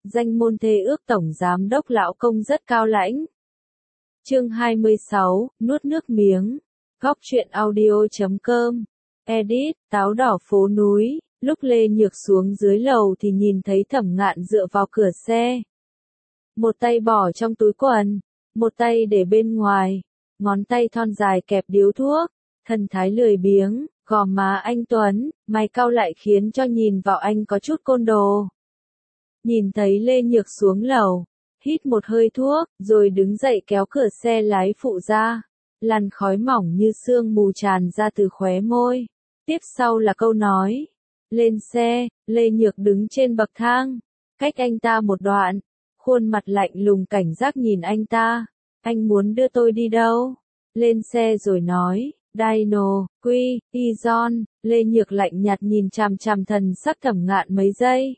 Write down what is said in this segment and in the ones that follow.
danh môn thê ước tổng giám đốc lão công rất cao lãnh. Chương 26, nuốt nước miếng. Góc truyện audio.com. Edit, táo đỏ phố núi. Lúc Lê Nhược xuống dưới lầu thì nhìn thấy Thẩm Ngạn dựa vào cửa xe. Một tay bỏ trong túi quần, một tay để bên ngoài, ngón tay thon dài kẹp điếu thuốc, thần thái lười biếng, gò má anh tuấn, mày cau lại khiến cho nhìn vào anh có chút côn đồ. Nhìn thấy Lê Nhược xuống lầu, hít một hơi thuốc, rồi đứng dậy kéo cửa xe lái phụ ra. Làn khói mỏng như sương mù tràn ra từ khóe môi. Tiếp sau là câu nói. Lên xe, Lê Nhược đứng trên bậc thang, cách anh ta một đoạn, khuôn mặt lạnh lùng cảnh giác nhìn anh ta. Anh muốn đưa tôi đi đâu? Lên xe rồi nói, Dino, Quy, Izon. Lê Nhược lạnh nhạt nhìn chằm chằm thần sắc Thẩm Ngạn mấy giây.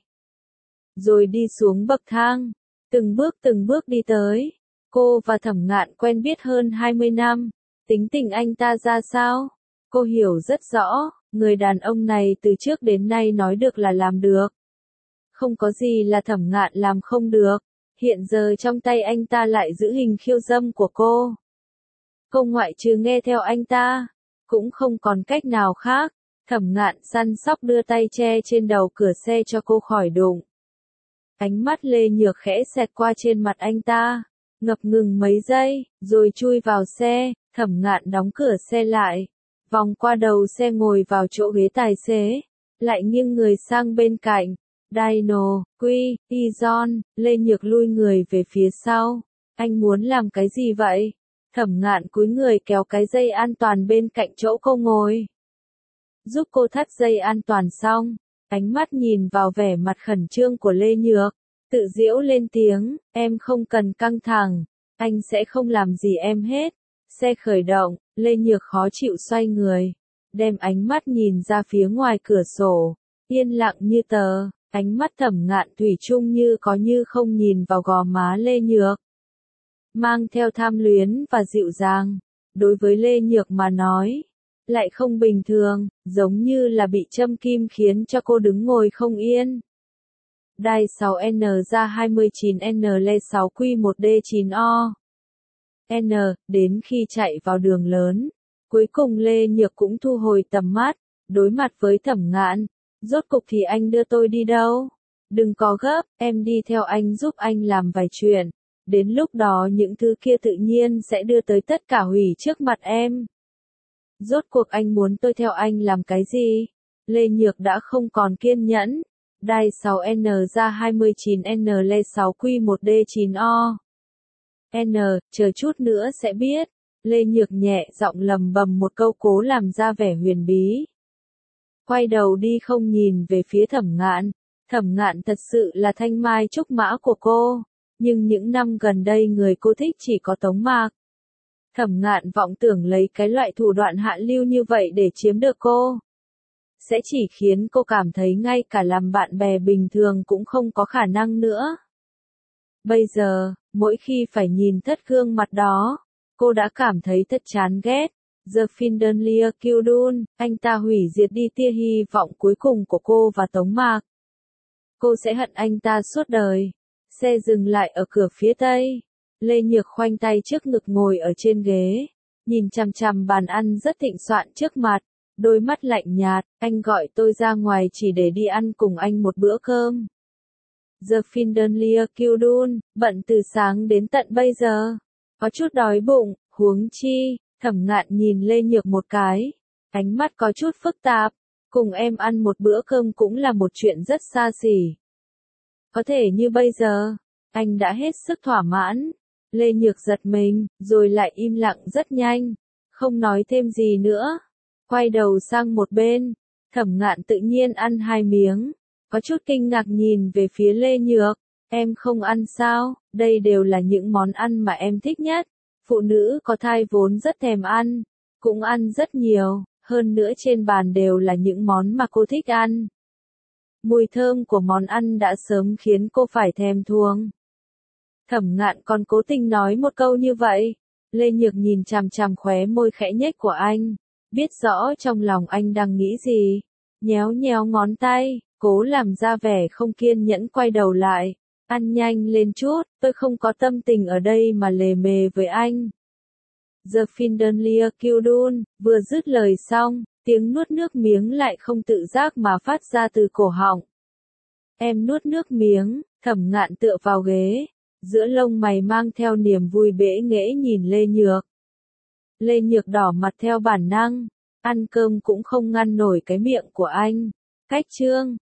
Rồi đi xuống bậc thang, từng bước đi tới. Cô và Thẩm Ngạn quen biết hơn 20 năm, tính tình anh ta ra sao? Cô hiểu rất rõ, người đàn ông này từ trước đến nay nói được là làm được. Không có gì là Thẩm Ngạn làm không được, hiện giờ trong tay anh ta lại giữ hình khiêu dâm của cô. Cô ngoại trừ nghe theo anh ta, cũng không còn cách nào khác. Thẩm Ngạn săn sóc đưa tay che trên đầu cửa xe cho cô khỏi đụng. Ánh mắt Lê Nhược khẽ xẹt qua trên mặt anh ta, ngập ngừng mấy giây, rồi chui vào xe. Thẩm Ngạn đóng cửa xe lại, vòng qua đầu xe ngồi vào chỗ ghế tài xế, lại nghiêng người sang bên cạnh. Dino, Quy, Izon. Lê Nhược lui người về phía sau. Anh muốn làm cái gì vậy? Thẩm Ngạn cúi người kéo cái dây an toàn bên cạnh chỗ cô ngồi. Giúp cô thắt dây an toàn xong, ánh mắt nhìn vào vẻ mặt khẩn trương của Lê Nhược, tự giễu lên tiếng, em không cần căng thẳng, anh sẽ không làm gì em hết. Xe khởi động, Lê Nhược khó chịu xoay người, đem ánh mắt nhìn ra phía ngoài cửa sổ, yên lặng như tờ. Ánh mắt Thẩm Ngạn thủy chung như có như không nhìn vào gò má Lê Nhược, mang theo tham luyến và dịu dàng. Đối với Lê Nhược mà nói, lại không bình thường, giống như là bị châm kim khiến cho cô đứng ngồi không yên. Đai 6N ra 29N Lê 6Q1D9O. N, đến khi chạy vào đường lớn, cuối cùng Lê Nhược cũng thu hồi tầm mắt, đối mặt với Thẩm Ngạn. Rốt cục thì anh đưa tôi đi đâu? Đừng có gấp, em đi theo anh giúp anh làm vài chuyện. Đến lúc đó những thứ kia tự nhiên sẽ đưa tới tất cả hủy trước mặt em. Rốt cuộc anh muốn tôi theo anh làm cái gì? Lê Nhược đã không còn kiên nhẫn. Đai 6N ra 29N Lê 6Q1D9O. N, chờ chút nữa sẽ biết. Lê Nhược nhẹ giọng lầm bầm một câu cố làm ra vẻ huyền bí. Quay đầu đi không nhìn về phía Thẩm Ngạn. Thẩm Ngạn thật sự là thanh mai trúc mã của cô, nhưng những năm gần đây người cô thích chỉ có Tống Mạc. Thẩm Ngạn vọng tưởng lấy cái loại thủ đoạn hạ lưu như vậy để chiếm được cô, sẽ chỉ khiến cô cảm thấy ngay cả làm bạn bè bình thường cũng không có khả năng nữa. Bây giờ, mỗi khi phải nhìn thất gương mặt đó, cô đã cảm thấy thật chán ghét. The Finderlia Kildun, anh ta hủy diệt đi tia hy vọng cuối cùng của cô và Tống Mạc. Cô sẽ hận anh ta suốt đời. Xe dừng lại ở cửa phía tây. Lê Nhược khoanh tay trước ngực ngồi ở trên ghế, nhìn chằm chằm bàn ăn rất thịnh soạn trước mặt, đôi mắt lạnh nhạt. Anh gọi tôi ra ngoài chỉ để đi ăn cùng anh một bữa cơm. The Finderlia Kildun, bận từ sáng đến tận bây giờ, có chút đói bụng, huống chi. Thẩm Ngạn nhìn Lê Nhược một cái, ánh mắt có chút phức tạp. Cùng em ăn một bữa cơm cũng là một chuyện rất xa xỉ. Có thể như bây giờ, anh đã hết sức thỏa mãn. Lê Nhược giật mình, rồi lại im lặng rất nhanh, không nói thêm gì nữa. Quay đầu sang một bên, Thẩm Ngạn tự nhiên ăn 2 miếng, có chút kinh ngạc nhìn về phía Lê Nhược. Em không ăn sao? Đây đều là những món ăn mà em thích nhất. Phụ nữ có thai vốn rất thèm ăn, cũng ăn rất nhiều, hơn nữa trên bàn đều là những món mà cô thích ăn. Mùi thơm của món ăn đã sớm khiến cô phải thèm thuồng. Thẩm Ngạn còn cố tình nói một câu như vậy. Lê Nhược nhìn chằm chằm khóe môi khẽ nhếch của anh, biết rõ trong lòng anh đang nghĩ gì. Nhéo nhéo ngón tay, cố làm ra vẻ không kiên nhẫn quay đầu lại. Ăn nhanh lên chút, tôi không có tâm tình ở đây mà lề mề với anh. The Finderlia Kildun, vừa dứt lời xong, tiếng nuốt nước miếng lại không tự giác mà phát ra từ cổ họng. Em nuốt nước miếng, Thẩm Ngạn tựa vào ghế, giữa lông mày mang theo niềm vui bẽ nghễ nhìn Lê Nhược. Lê Nhược đỏ mặt theo bản năng, ăn cơm cũng không ngăn nổi cái miệng của anh. Cách chương